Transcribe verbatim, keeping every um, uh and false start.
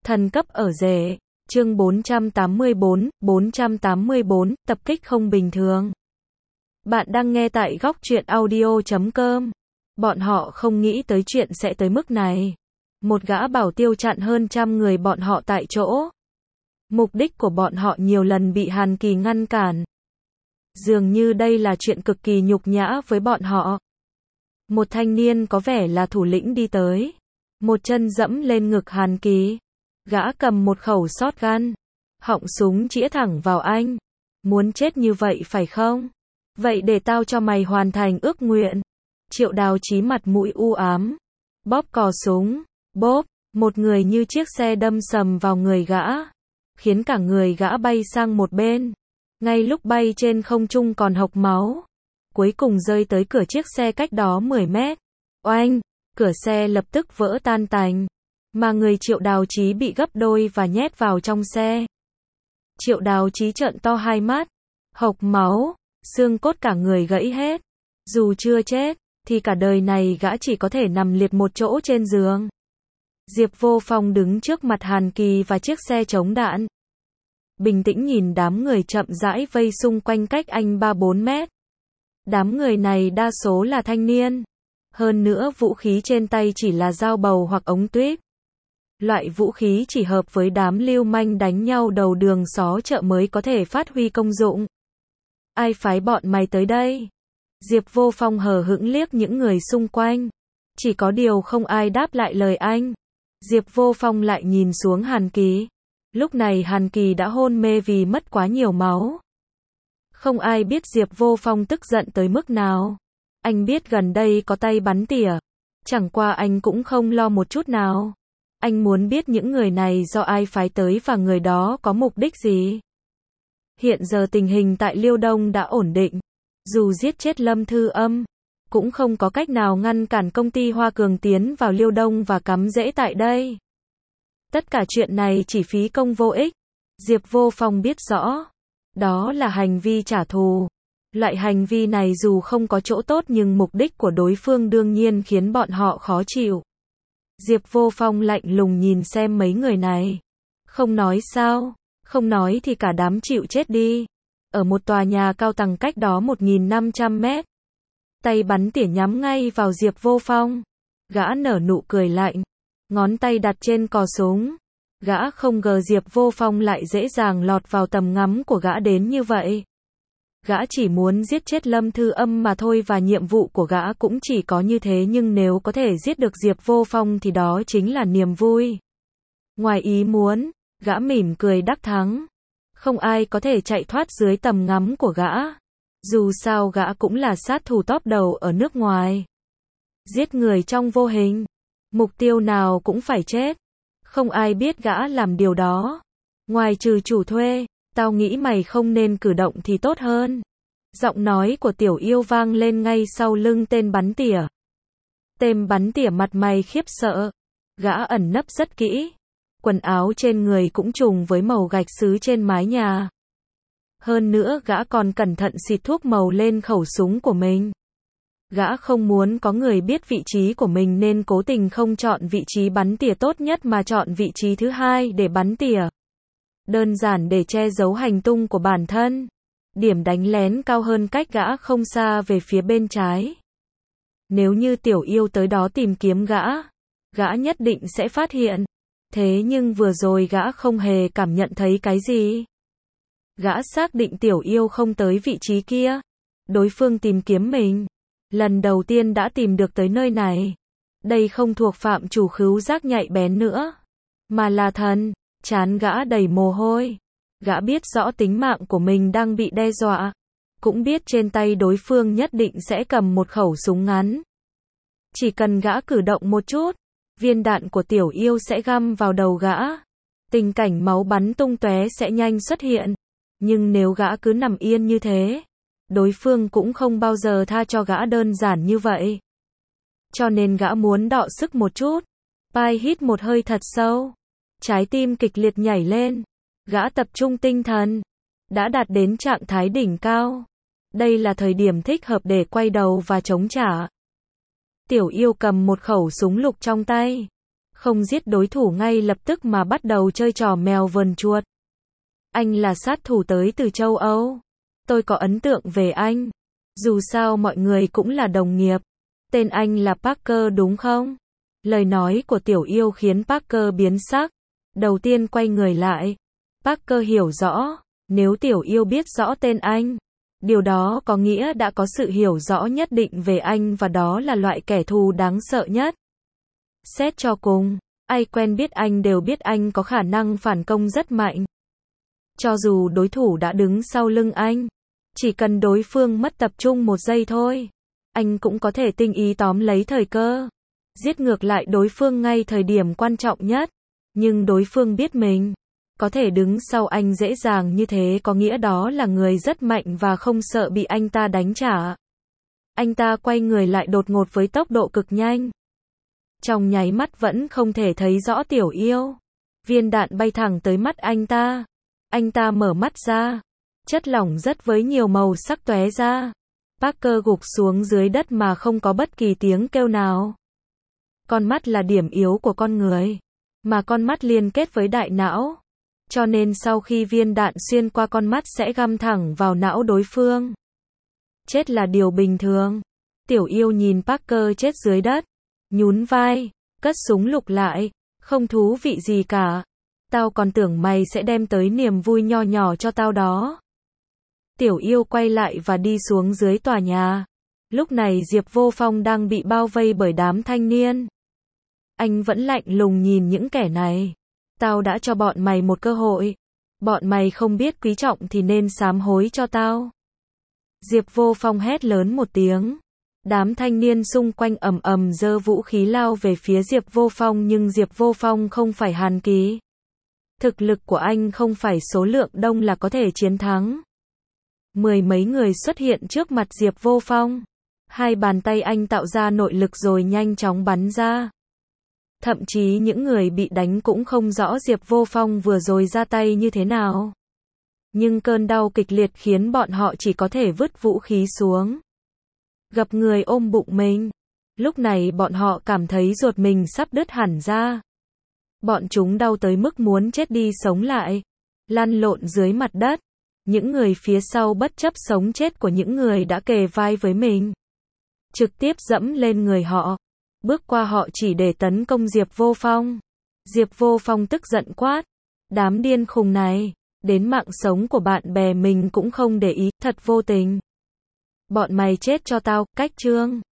Thần cấp ở rể, chương bốn trăm tám mươi bốn, bốn trăm tám mươi bốn, tập kích không bình thường. Bạn đang nghe tại góc truyện audio chấm com. Bọn họ không nghĩ tới chuyện sẽ tới mức này. Một gã bảo tiêu chặn hơn trăm người bọn họ tại chỗ. Mục đích của bọn họ nhiều lần bị Hàn Kỳ ngăn cản. Dường như đây là chuyện cực kỳ nhục nhã với bọn họ. Một thanh niên có vẻ là thủ lĩnh đi tới. Một chân dẫm lên ngực Hàn Kỳ. Gã cầm một khẩu shotgun. Họng súng chĩa thẳng vào anh. Muốn chết như vậy phải không? Vậy để tao cho mày hoàn thành ước nguyện. Triệu Đào Chí mặt mũi u ám. Bóp cò súng. Bóp. Một người như chiếc xe đâm sầm vào người gã. Khiến cả người gã bay sang một bên. Ngay lúc bay trên không trung còn hộc máu. Cuối cùng rơi tới cửa chiếc xe cách đó mười mét. Oanh! Cửa xe lập tức vỡ tan tành. Mà người Triệu Đào Chí bị gấp đôi và nhét vào trong xe. Triệu Đào Chí trợn to hai mắt. Hộc máu. Xương cốt cả người gãy hết. Dù chưa chết, thì cả đời này gã chỉ có thể nằm liệt một chỗ trên giường. Diệp Vô Phong đứng trước mặt Hàn Kỳ và chiếc xe chống đạn. Bình tĩnh nhìn đám người chậm rãi vây xung quanh cách anh ba bốn mét. Đám người này đa số là thanh niên. Hơn nữa vũ khí trên tay chỉ là dao bầu hoặc ống tuyếp. Loại vũ khí chỉ hợp với đám lưu manh đánh nhau đầu đường xó chợ mới có thể phát huy công dụng. Ai phái bọn mày tới đây? Diệp Vô Phong hờ hững liếc những người xung quanh. Chỉ có điều không ai đáp lại lời anh. Diệp Vô Phong lại nhìn xuống Hàn Kỳ. Lúc này Hàn Kỳ đã hôn mê vì mất quá nhiều máu. Không ai biết Diệp Vô Phong tức giận tới mức nào. Anh biết gần đây có tay bắn tỉa. Chẳng qua anh cũng không lo một chút nào. Anh muốn biết những người này do ai phái tới và người đó có mục đích gì. Hiện giờ tình hình tại Liêu Đông đã ổn định. Dù giết chết Lâm Thư Âm, cũng không có cách nào ngăn cản công ty Hoa Cường tiến vào Liêu Đông và cắm rễ tại đây. Tất cả chuyện này chỉ phí công vô ích. Diệp Vô Phong biết rõ. Đó là hành vi trả thù. Loại hành vi này dù không có chỗ tốt nhưng mục đích của đối phương đương nhiên khiến bọn họ khó chịu. Diệp Vô Phong lạnh lùng nhìn xem mấy người này. Không nói sao? Không nói thì cả đám chịu chết đi. Ở một tòa nhà cao tầng cách đó một nghìn năm trăm mét. Tay bắn tỉa nhắm ngay vào Diệp Vô Phong. Gã nở nụ cười lạnh. Ngón tay đặt trên cò súng. Gã không ngờ Diệp Vô Phong lại dễ dàng lọt vào tầm ngắm của gã đến như vậy. Gã chỉ muốn giết chết Lâm Thư Âm mà thôi và nhiệm vụ của gã cũng chỉ có như thế, nhưng nếu có thể giết được Diệp Vô Phong thì đó chính là niềm vui. Ngoài ý muốn, gã mỉm cười đắc thắng. Không ai có thể chạy thoát dưới tầm ngắm của gã. Dù sao gã cũng là sát thủ top đầu ở nước ngoài. Giết người trong vô hình. Mục tiêu nào cũng phải chết. Không ai biết gã làm điều đó. Ngoài trừ chủ thuê, tao nghĩ mày không nên cử động thì tốt hơn. Giọng nói của Tiểu Yêu vang lên ngay sau lưng tên bắn tỉa. Tên bắn tỉa mặt mày khiếp sợ. Gã ẩn nấp rất kỹ. Quần áo trên người cũng trùng với màu gạch sứ trên mái nhà. Hơn nữa gã còn cẩn thận xịt thuốc màu lên khẩu súng của mình. Gã không muốn có người biết vị trí của mình nên cố tình không chọn vị trí bắn tỉa tốt nhất mà chọn vị trí thứ hai để bắn tỉa. Đơn giản để che giấu hành tung của bản thân. Điểm đánh lén cao hơn cách gã không xa về phía bên trái. Nếu như Tiểu Yêu tới đó tìm kiếm gã, gã nhất định sẽ phát hiện. Thế nhưng vừa rồi gã không hề cảm nhận thấy cái gì. Gã xác định Tiểu Yêu không tới vị trí kia. Đối phương tìm kiếm mình. Lần đầu tiên đã tìm được tới nơi này. Đây không thuộc phạm chủ khứu giác nhạy bén nữa. Mà là thần. Trán gã đầy mồ hôi. Gã biết rõ tính mạng của mình đang bị đe dọa. Cũng biết trên tay đối phương nhất định sẽ cầm một khẩu súng ngắn. Chỉ cần gã cử động một chút, viên đạn của Tiểu Yêu sẽ găm vào đầu gã. Tình cảnh máu bắn tung tóe sẽ nhanh xuất hiện. Nhưng nếu gã cứ nằm yên như thế, đối phương cũng không bao giờ tha cho gã đơn giản như vậy. Cho nên gã muốn đọ sức một chút. Pai hít một hơi thật sâu. Trái tim kịch liệt nhảy lên. Gã tập trung tinh thần. Đã đạt đến trạng thái đỉnh cao. Đây là thời điểm thích hợp để quay đầu và chống trả. Tiểu Yêu cầm một khẩu súng lục trong tay. Không giết đối thủ ngay lập tức mà bắt đầu chơi trò mèo vờn chuột. Anh là sát thủ tới từ châu Âu. Tôi có ấn tượng về anh. Dù sao mọi người cũng là đồng nghiệp. Tên anh là Parker đúng không? Lời nói của Tiểu Yêu khiến Parker biến sắc. Đầu tiên quay người lại. Parker hiểu rõ, nếu Tiểu Yêu biết rõ tên anh, điều đó có nghĩa đã có sự hiểu rõ nhất định về anh và đó là loại kẻ thù đáng sợ nhất. Xét cho cùng, ai quen biết anh đều biết anh có khả năng phản công rất mạnh. Cho dù đối thủ đã đứng sau lưng anh, chỉ cần đối phương mất tập trung một giây thôi, anh cũng có thể tinh ý tóm lấy thời cơ, giết ngược lại đối phương ngay thời điểm quan trọng nhất. Nhưng đối phương biết mình có thể đứng sau anh dễ dàng như thế có nghĩa đó là người rất mạnh và không sợ bị anh ta đánh trả. Anh ta quay người lại đột ngột với tốc độ cực nhanh. Trong nháy mắt vẫn không thể thấy rõ Tiểu Yêu. Viên đạn bay thẳng tới mắt anh ta. Anh ta mở mắt ra. Chất lỏng rất với nhiều màu sắc tóe ra. Parker gục xuống dưới đất mà không có bất kỳ tiếng kêu nào. Con mắt là điểm yếu của con người, mà con mắt liên kết với đại não. Cho nên sau khi viên đạn xuyên qua con mắt sẽ găm thẳng vào não đối phương. Chết là điều bình thường. Tiểu Yêu nhìn Parker chết dưới đất, nhún vai, cất súng lục lại, không thú vị gì cả. Tao còn tưởng mày sẽ đem tới niềm vui nho nhỏ cho tao đó. Tiểu Yêu quay lại và đi xuống dưới tòa nhà. Lúc này Diệp Vô Phong đang bị bao vây bởi đám thanh niên. Anh vẫn lạnh lùng nhìn những kẻ này. Tao đã cho bọn mày một cơ hội. Bọn mày không biết quý trọng thì nên sám hối cho tao. Diệp Vô Phong hét lớn một tiếng. Đám thanh niên xung quanh ầm ầm giơ vũ khí lao về phía Diệp Vô Phong nhưng Diệp Vô Phong không phải Hàn Kỳ. Thực lực của anh không phải số lượng đông là có thể chiến thắng. Mười mấy người xuất hiện trước mặt Diệp Vô Phong. Hai bàn tay anh tạo ra nội lực rồi nhanh chóng bắn ra. Thậm chí những người bị đánh cũng không rõ Diệp Vô Phong vừa rồi ra tay như thế nào. Nhưng cơn đau kịch liệt khiến bọn họ chỉ có thể vứt vũ khí xuống. Gặp người ôm bụng mình. Lúc này bọn họ cảm thấy ruột mình sắp đứt hẳn ra. Bọn chúng đau tới mức muốn chết đi sống lại. Lăn lộn dưới mặt đất. Những người phía sau bất chấp sống chết của những người đã kề vai với mình. Trực tiếp dẫm lên người họ. Bước qua họ chỉ để tấn công Diệp Vô Phong. Diệp Vô Phong tức giận quát. Đám điên khùng này, đến mạng sống của bạn bè mình cũng không để ý, thật vô tình. Bọn mày chết cho tao, cách chương.